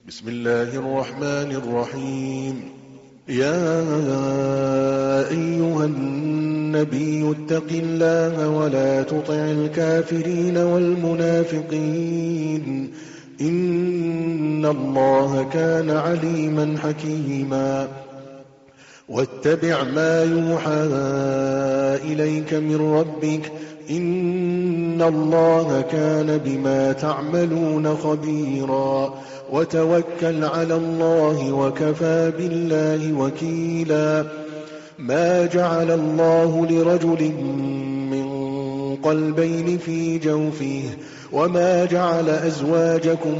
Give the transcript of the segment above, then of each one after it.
بسم الله الرحمن الرحيم. يا أيها النبي اتق الله ولا تطع الكافرين والمنافقين إن الله كان عليما حكيما. واتبع ما يوحى إليك من ربك إن الله كان بما تعملون خبيرا. وتوكل على الله وكفى بالله وكيلا. ما جعل الله لرجل من قلبين في جوفه وما جعل أزواجكم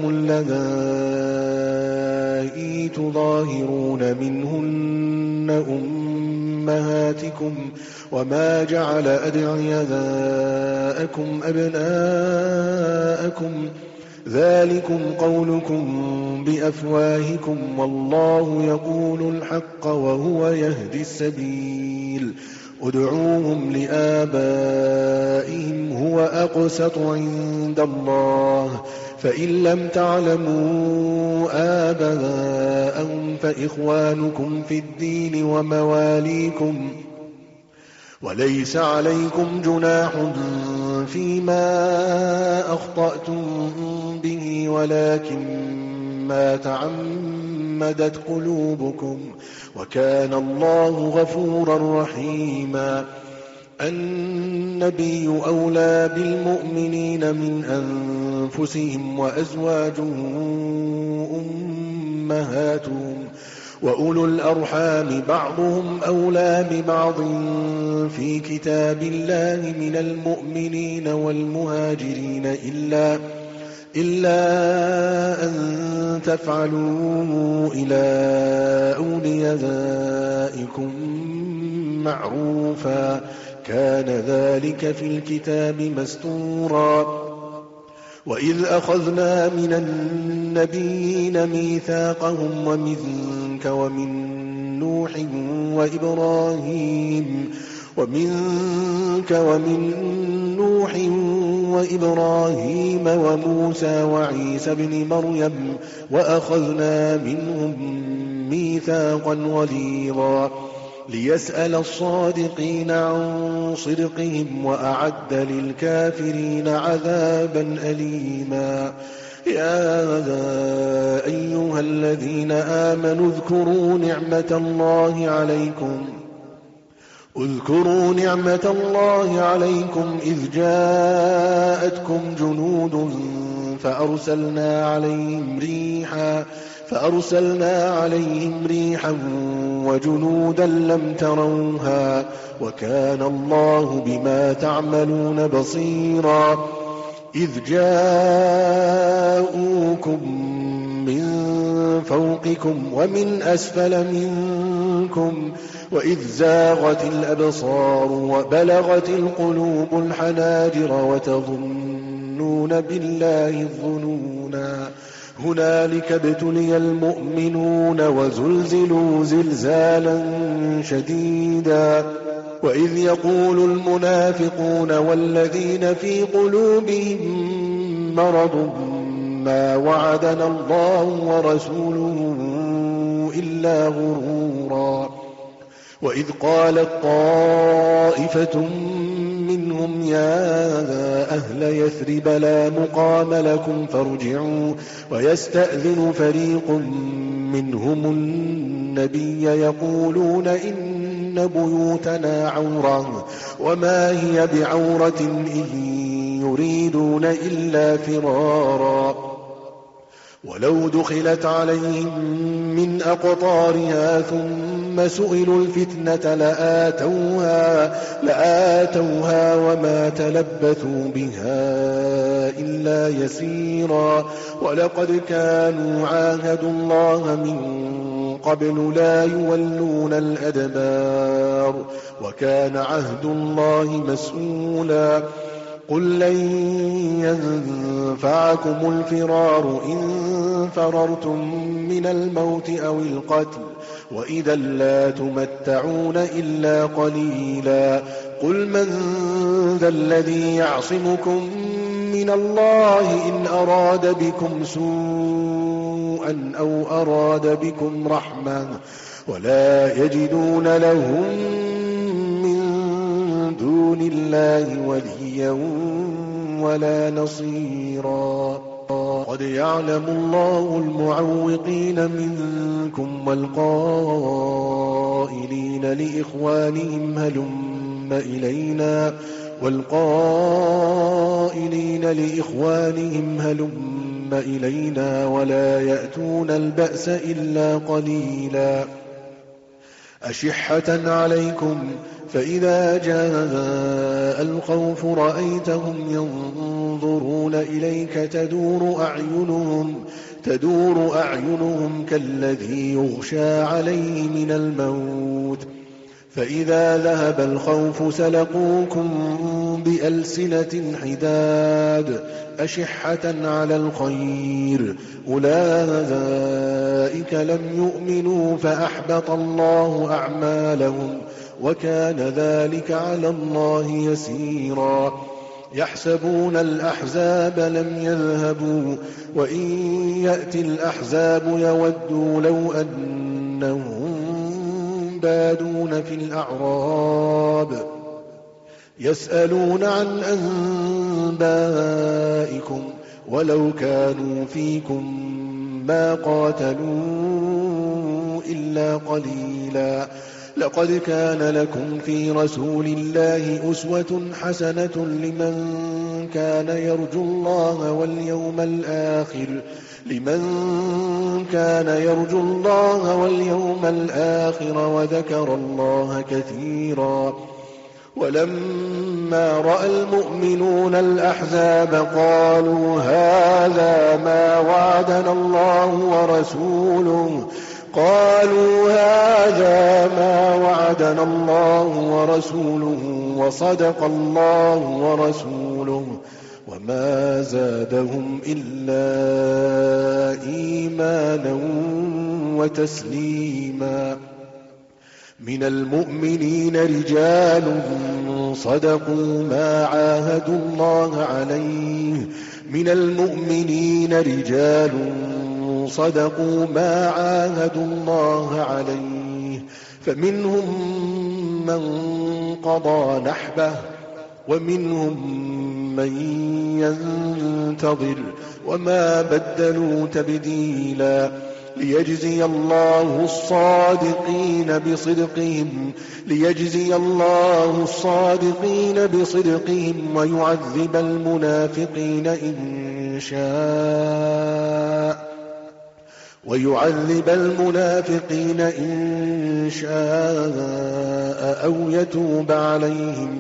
اللذائي تظاهرون منهن أمهاتكم وما جعل أدعياءكم أبناءكم ذلكم قولكم بأفواهكم والله يقول الحق وهو يهدي السبيل. ادعوهم لآبائهم هو أقسط عند الله فإن لم تعلموا آباءهم فإخوانكم في الدين ومواليكم وليس عليكم جناح فيما أخطأتم به ولكن ما تعمدت قلوبكم وكان الله غفورا رحيما. النبي أولى بالمؤمنين من أنفسهم وأزواجه أمهاتهم وأولو الأرحام بعضهم أولى ببعض في كتاب الله من المؤمنين والمهاجرين إلا أن تفعلوا إلى أوليائكم معروفا كان ذلك في الكتاب مسطورا. وإذ أخذنا من النبيين ميثاقهم ومنك ومن نوح وإبراهيم وموسى وعيسى بن مريم وأخذنا منهم ميثاقا غليظا ليسأل الصادقين عن صدقهم وأعد للكافرين عذابا أليما. يا أيها الذين آمنوا اذكروا نعمة الله عليكم إذ جاءتكم جنود فأرسلنا عليهم ريحا وجنودا لم تروها وكان الله بما تعملون بصيرا. إذ جاءوكم من فوقكم ومن أسفل منكم وإذ زاغت الأبصار وبلغت القلوب الحناجر وتظنون بالله الظنونا. هنالك ابتلي المؤمنون وزلزلوا زلزالا شديدا. وإذ يقول المنافقون والذين في قلوبهم مرض ما وعدنا الله ورسوله إلا غرورا. وإذ قالت طائفة منهم يا أهل يثرب لا مقام لكم فارجعوا ويستأذن فريق منهم النبي يقولون إن بيوتنا عورة وما هي بعورة إن يريدون إلا فرارا. ولو دخلت عليهم من أقطارها ثم سئلوا الفتنة لآتوها وما تلبثوا بها إلا يسيرا. ولقد كانوا عاهدوا الله من قبل لا يولون الأدبار وكان عهد الله مسؤولا. قل لن ينفعكم الفرار إن فررتم من الموت أو القتل وإذا لا تمتعون إلا قليلا. قل من ذا الذي يعصمكم من الله إن أراد بكم سوءا سوءا أو أراد بكم رحمة ولا يجدون لهم من دون الله وليا ولا نصيرا. قد يعلم الله المعوقين منكم والقائلين لإخوانهم هلم إلينا ولا يأتون البأس إلا قليلا. أشحة عليكم فإذا جاء الخوف رأيتهم ينظرون إليك تدور أعينهم كالذي يغشى عليه من الموت فإذا ذهب الخوف سلقوكم بألسنة حداد أشحة على الخير أولئك لم يؤمنوا فأحبط الله أعمالهم وكان ذلك على الله يسيرا. يحسبون الأحزاب لم يذهبوا وإن يأتي الأحزاب يودوا لو أنهم بادون في الأعراب يسألون عن أنبائكم ولو كانوا فيكم ما قاتلوا إلا قليلا. لقد كان لكم في رسول الله أسوة حسنة لمن كان يرجو الله واليوم الآخر وذكر الله كثيرا. ولما رأى المؤمنون الأحزاب قالوا هذا ما وعدنا الله ورسوله وصدق الله ورسوله وما زادهم إلا إيمانا وتسليما. من المؤمنين رجال صدقوا ما عاهدوا الله عليه فمنهم من قضى نحبه ومنهم من ينتظر وما بدلوا تبديلا. ليجزي الله الصادقين بصدقهم ويعذب المنافقين إن شاء أو يتوب عليهم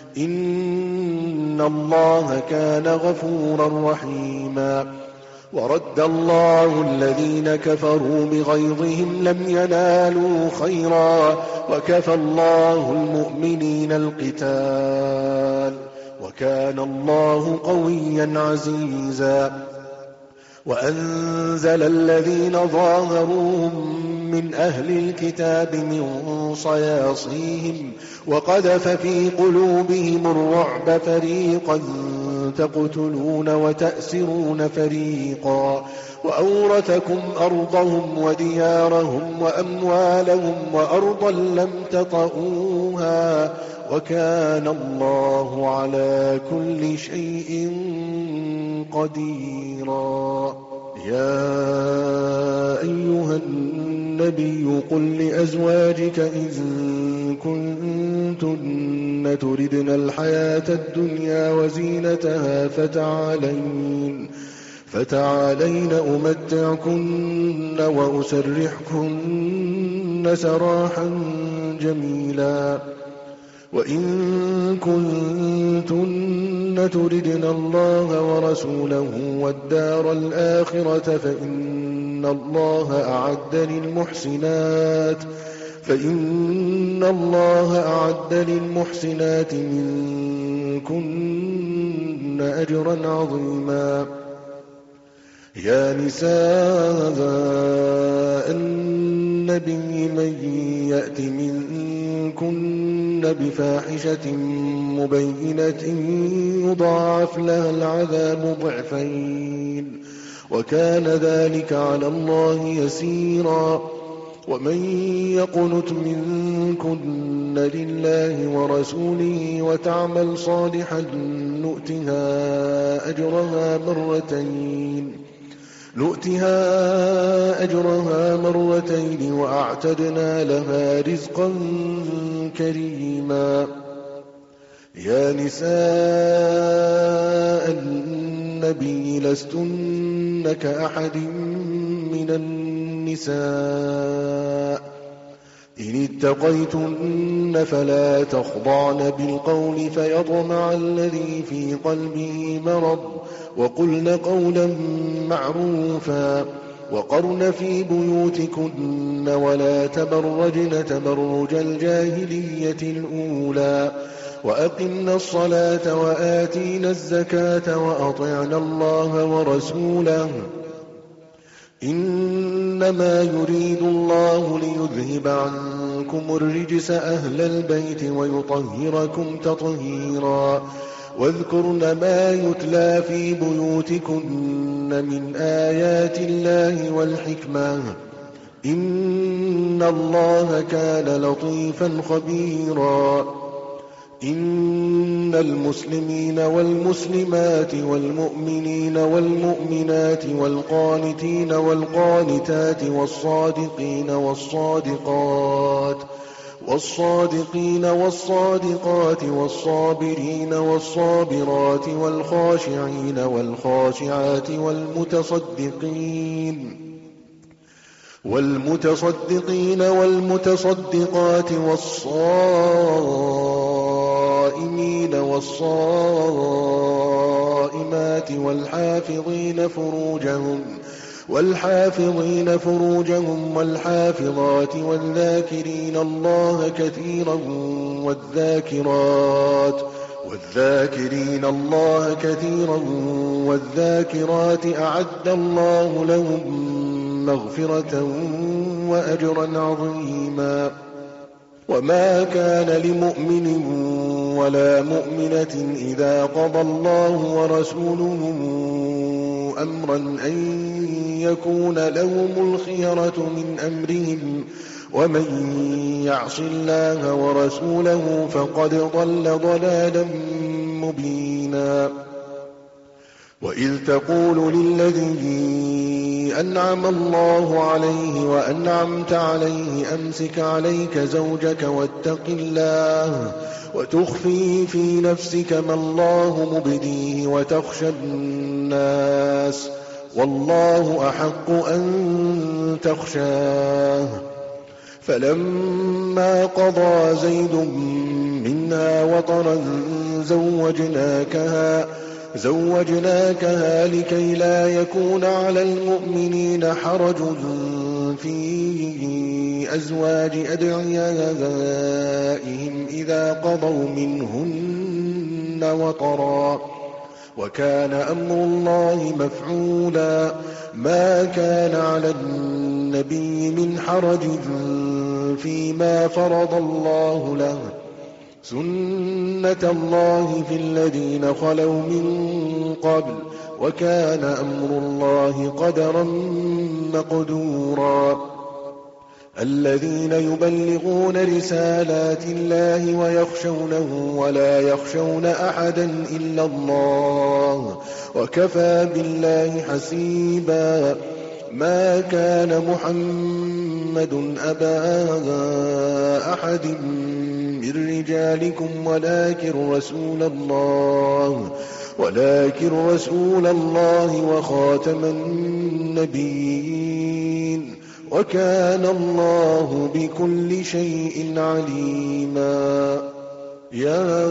إن الله كان غفورا رحيما. ورد الله الذين كفروا بغيظهم لم ينالوا خيرا وكفى الله المؤمنين القتال وكان الله قويا عزيزا. وأنزل الذين ظاهروهم من أهل الكتاب من صياصيهم وقذف في قلوبهم الرعب فريقا تقتلون وتأسرون فريقا وأورثكم أرضهم وديارهم وأموالهم وأرضا لم تطئوها وكان الله على كل شيء قديرا. يا أيها النبي قل لأزواجك إن كنتن تردن الحياة الدنيا وزينتها فتعالين أمتعكن وأسرحكن سراحا جميلا. وإن كنتن تردن الله ورسوله والدار الآخرة فإن الله أعد للمحسنات منكن أجرا عظيما. يا نساء النبي من يأت منكن بفاحشة مبينة يضاعف لها العذاب ضعفين وكان ذلك على الله يسيرا. ومن يقنت منكن لله ورسوله وتعمل صالحا نؤتها أجرها مرتين وأعتدنا لها رزقا كريما. يا نساء النبي لستن كأحد من النساء إن اتقيتن فلا تخضعن بالقول فيطمع الذي في قلبه مرض وقلن قولا معروفا وقرن في بيوتكن ولا تبرجن تبرج الجاهلية الأولى وأقمنا الصلاة وآتينا الزكاة وأطعنا الله ورسوله إنما يريد الله ليذهب عنكم الرجس أهل البيت ويطهركم تطهيرا. واذكرن ما يتلى في بيوتكن من آيات الله والحكمة إن الله كان لطيفا خبيرا. إن المسلمين والمسلمات والمؤمنين والمؤمنات والقانتين والقانتات والصادقين والصادقات والصابرين والصابرات والخاشعين والخاشعات والمتصدقين والمتصدقات والصائمين والصائمات والحافظين فروجهم والحافظات والذاكرين الله كثيرا والذاكرات أعد الله لهم مغفرة وأجرا عظيما. وما كان لمؤمن ولا مؤمنة إذا قضى الله ورسوله أمرا أن يكون لهم الخيرة من أمرهم ومن يعص الله ورسوله فقد ضل ضلالا مبينا. وإذ تقول للذي أنعم الله عليه وأنعمت عليه أمسك عليك زوجك واتق الله وتخفي في نفسك ما الله مبديه وتخشى الناس والله أحق أن تخشاه. فلما قضى زيد منها وطرا زوجناكها لكي لا يكون على المؤمنين حرج في أزواج أدعيائهم إذا قضوا منهن وطرا وكان أمر الله مفعولا. ما كان على النبي من حرج فيما فرض الله له سنة الله في الذين خلوا من قبل وكان أمر الله قدرا مقدورا. الذين يبلغون رسالات الله ويخشونه ولا يخشون أحدا إلا الله وكفى بالله حسيبا. ما كان محمد أبا أحد من رجالكم ولكن رسول الله وخاتم النبيين وكان الله بكل شيء عليما. يا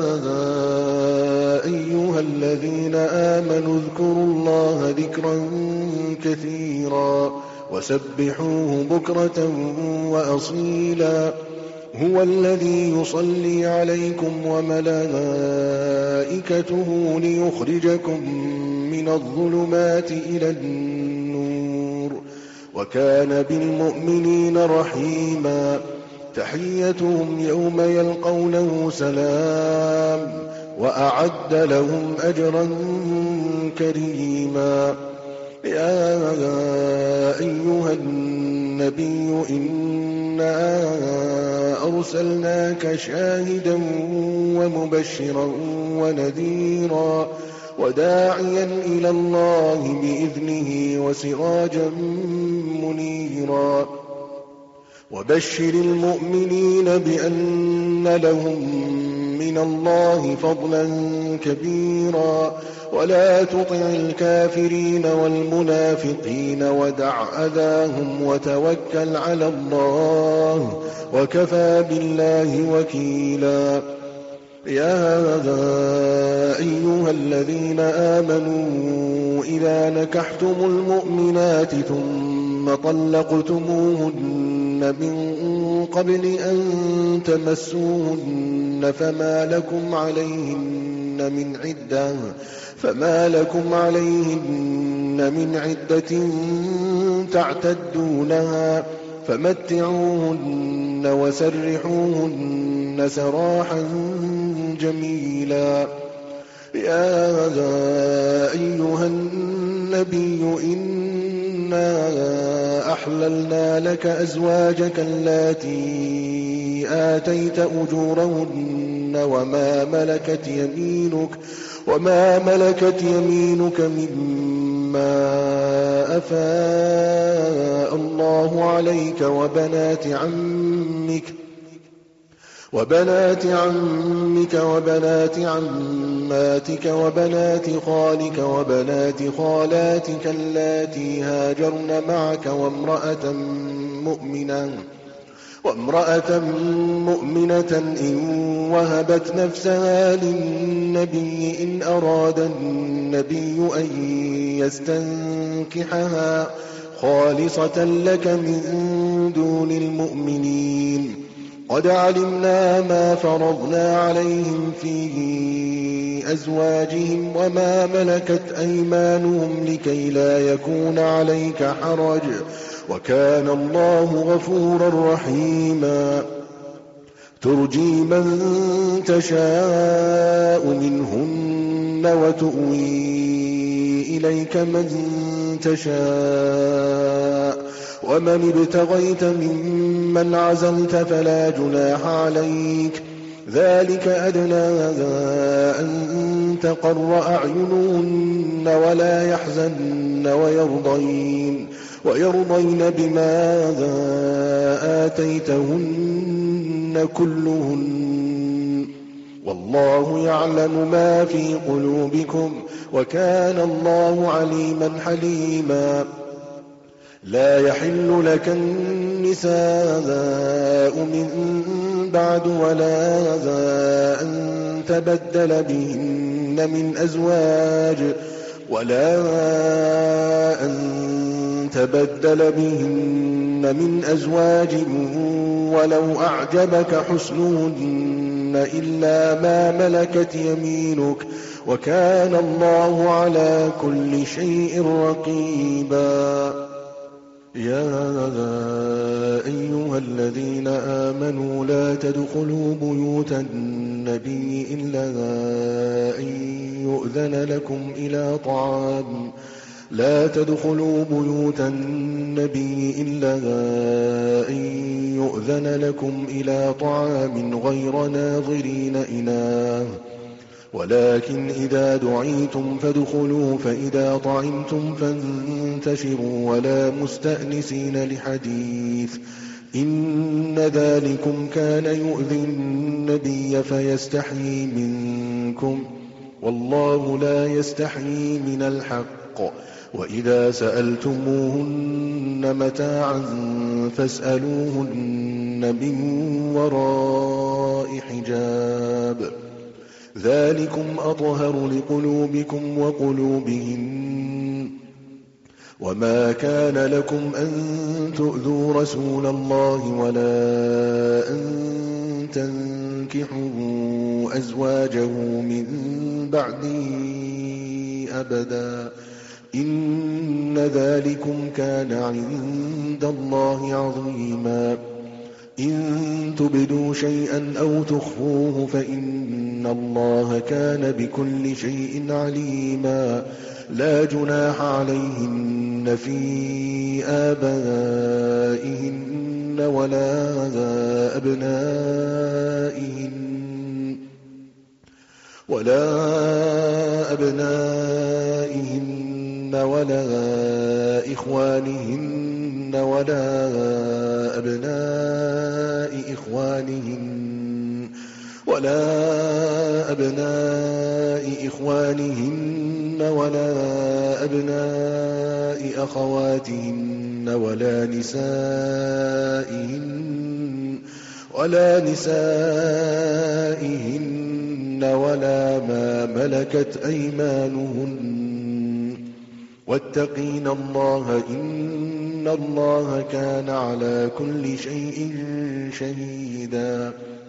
أيها الذين آمنوا اذكروا الله ذكرا كثيرا وسبحوه بكرة وأصيلا. هو الذي يصلي عليكم وملائكته ليخرجكم من الظلمات إلى النور وكان بالمؤمنين رحيما. تحيتهم يوم يلقونه سلام وأعد لهم أجرا كريما. يا أيها النبي إنا أرسلناك شاهدا ومبشرا ونذيرا وداعيا إلى الله بإذنه وسراجا منيرا وبشر المؤمنين بأن لهم من الله فضلا كبيرا ولا تطع الكافرين والمنافقين ودع أذاهم وتوكل على الله وكفى بالله وكيلا يا أيها الذين آمنوا إذا نكحتم المؤمنات ثم طلقتموهن من قبل أن تمسوهن فما لكم عليهن من عدة تعتدونها فمتعوهن وسرحوهن سراحا جميلا يا أيها النبي إنا أحللنا لك أزواجك اللاتي آتيت أجورهن وما ملكت يمينك مما أفاء الله عليك وبنات عمك وبنات عماتك وبنات خالك وبنات خالاتك اللاتي هاجرن معك وامرأة مؤمنة إن وهبت نفسها للنبي إن أراد النبي أن يستنكحها خالصة لك من دون المؤمنين قد علمنا ما فرضنا عليهم في أزواجهم وما ملكت أيمانهم لكي لا يكون عليك حرج وكان الله غفورا رحيما ترجي من تشاء منهن وتؤوي إليك من تشاء ومن ابتغيت ممن عزلت فلا جناح عليك ذلك أدنى أن تقر أعينهن ولا يحزن ويرضين بما آتيتهن كلهن والله يعلم ما في قلوبكم وكان الله عليما حليما لا يحل لك النساء من بعد ولا أن تبدل بهن من أزواج ولو أعجبك حسنهن إلا ما ملكت يمينك وكان الله على كل شيء رقيبا يا أيها الذين آمنوا لا تدخلوا بيوت النبي إلا أن يؤذن لكم إلى طعام غير ناظرين إناه ولكن إذا دعيتم فادخلوا فإذا طعمتم فانتشروا ولا مستأنسين لحديث إن ذلكم كان يؤذي النبي فيستحيي منكم والله لا يستحيي من الحق وإذا سألتموهن متاعا فاسألوهن من وراء حجاب ذلكم أطهر لقلوبكم وقلوبهن وما كان لكم أن تؤذوا رسول الله ولا أن تنكحوا أزواجه من بعده أبدا إن ذلكم كان عند الله عظيما إن تبدوا شيئا أو تخفوه فإن الله كان بكل شيء عليما. لا جناح عليهن في آبائهن ولا أبنائهن ولا إخوانهن ولا أبناء إخوانهن ولا أبناء أخواتهن ولا نسائهن ولا ما ملكت أيمانهن. واتقين الله إن الله كان على كل شيء شهيدا.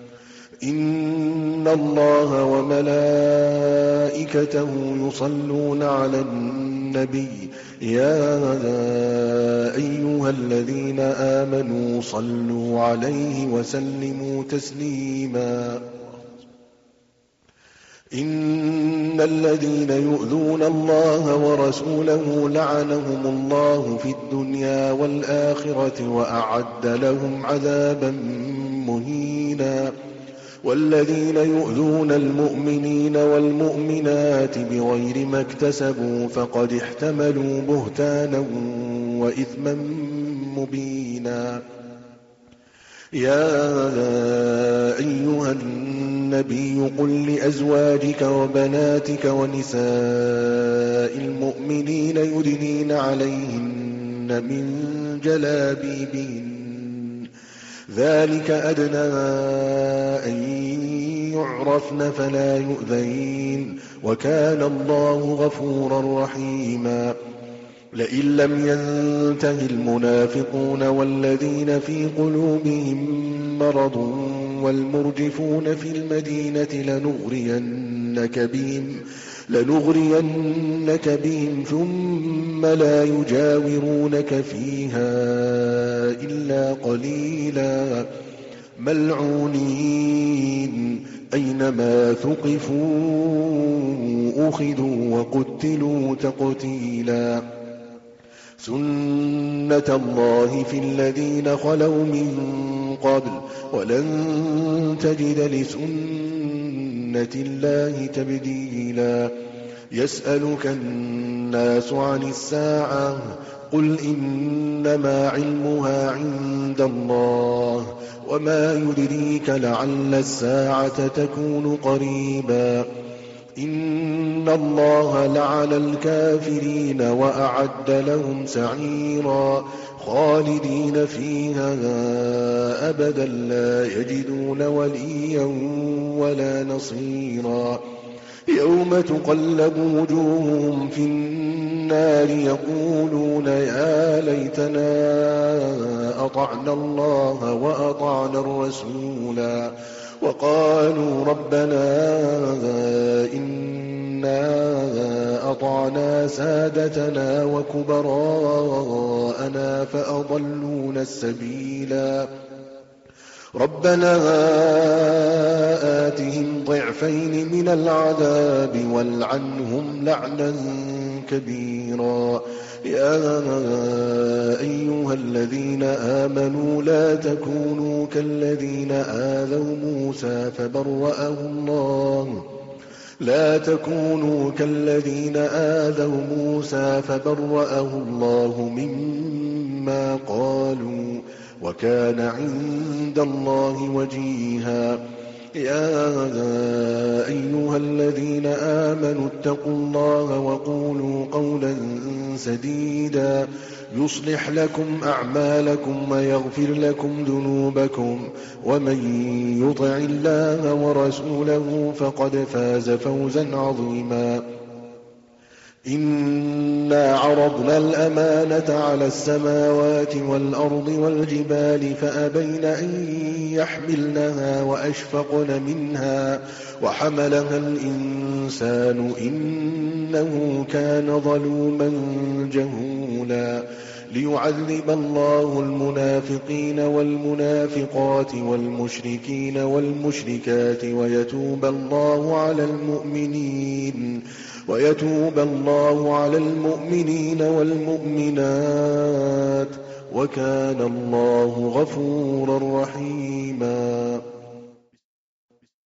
إن الله وملائكته يصلون على النبي يا أيها الذين آمنوا صلوا عليه وسلموا تسليما. إن الذين يؤذون الله ورسوله لعنهم الله في الدنيا والآخرة وأعد لهم عذابا مهينا. والذين يؤذون المؤمنين والمؤمنات بغير ما اكتسبوا فقد احتملوا بهتانا وإثما مبينا. يا أيها النبي قل لأزواجك وبناتك ونساء المؤمنين يدنين عليهن من جلابيبهن ذلك أدنى أن يعرفن فلا يؤذين وكان الله غفورا رحيما. لئن لم ينته المنافقون والذين في قلوبهم مرض والمرجفون في المدينة لنغرينك بهم ثم لا يجاورونك فيها إلا قليلا ملعونين أينما ثقفوا أخذوا وقتلوا تقتيلا. سنة الله في الذين خلوا من قبل ولن تجد لسنة الله تبديلا. يسألك الناس عن الساعة قل إنما علمها عند الله وما يدريك لعل الساعة تكون قريبا. إن الله لعن الكافرين وأعد لهم سعيرا خالدين فيها أبدا لا يجدون وليا ولا نصيرا. يوم تقلب وجوههم في النار يقولون يا ليتنا أطعنا الله وأطعنا الرسولا وقالوا ربنا إنا أطعنا سادتنا وكبراءنا فأضلونا السبيلا. ربنا آتهم ضعفين من العذاب والعنهم لعنا كبيرا. يا أيها الذين آمنوا لا تكونوا كالذين آذوا موسى فبرأه الله مما قالوا وكان عند الله وجيها. يا أيها الذين آمنوا اتقوا الله وقولوا قولا سديدا يصلح لكم أعمالكم ويغفر لكم ذنوبكم ومن يطع الله ورسوله فقد فاز فوزا عظيما. إنا عرضنا الأمانة على السماوات والأرض والجبال فأبين أن يحملنها وأشفقن منها وحملها الإنسان إنه كان ظلوما جهولا. ليعذب الله المنافقين والمنافقات والمشركين والمشركات ويتوب الله على المؤمنين والمؤمنات وكان الله غفورا رحيما.